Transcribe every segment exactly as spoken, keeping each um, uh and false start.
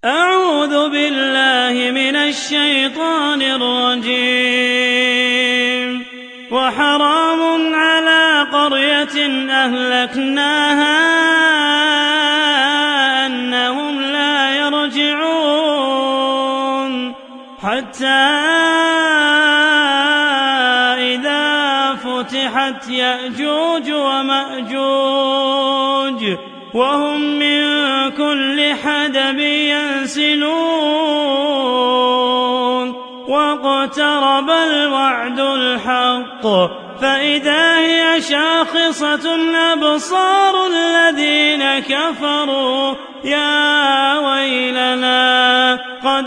أعوذ بالله من الشيطان الرجيم. وحرام على قرية أهلكناها أنهم لا يرجعون حتى إذا فتحت يأجوج ومأجوج وهم من كل حدب ينسلون واقترب الوعد الحق فإذا هي شاخصة أبصار الذين كفروا يا ويلنا قد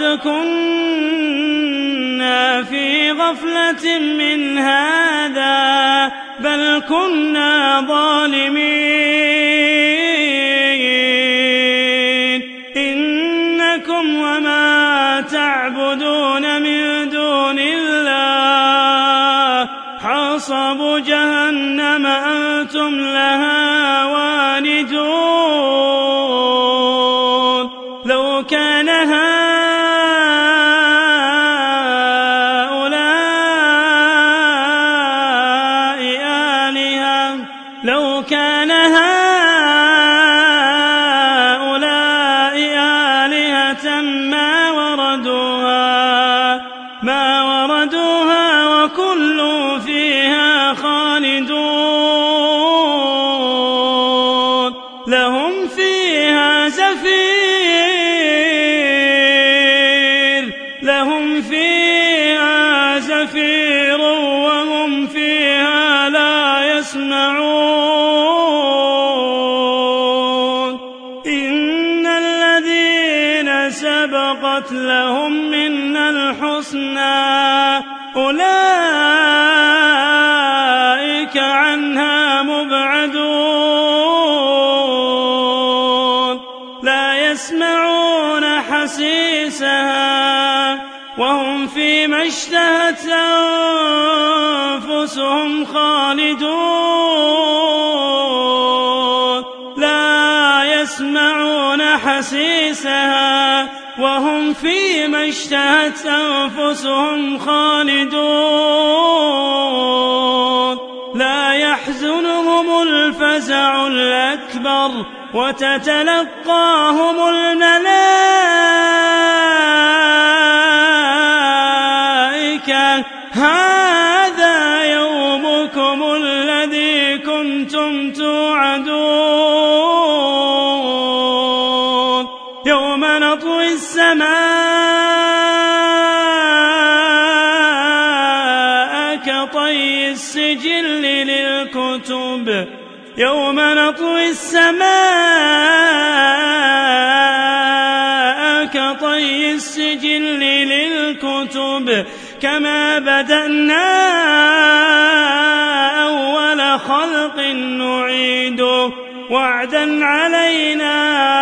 كنا في غفلة من هذا بل كنا ظالمين إنكم وما تعبدون من دون الله حصب جهنم أنتم لها واردون لو كان هؤلاء آلهة لو كان هؤلاء آلهة ما وردوها ما وردوها وكل فيها خالدون لهم فيها زفير لهم فيها زفير وهم فيها لا يسمعون إن الذين سبقت لهم منا الحسنى أولئك عنها مبعدون لا يسمعون حسيسها وهم فيما اشتهت أنفسهم خالدون لا يسمعون حسيسها وهم فيما اشتهت أنفسهم خالدون لا يحزنهم الفزع الأكبر وتتلقاهم الملائكة هذا يومكم الذي كنتم توعدون يوم نطوي السماء كطي السجل للكتب يوم نطوي السماء كطي السجل للكتب كما بدأنا أول خلق نعيده وعدا علينا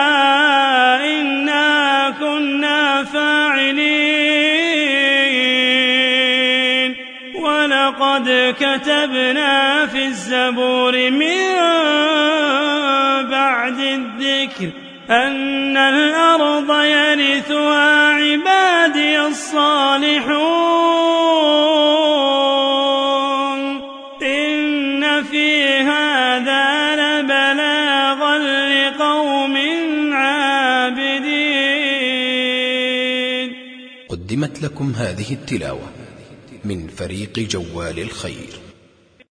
إنا كنا فاعلين ولقد كتبنا في الزبور من بعد الذكر أن الأرض يرثها عبادي الصالحون إن في هذا لبلاغا لقوم عابدين. قدمت لكم هذه التلاوة من فريق جوال الخير.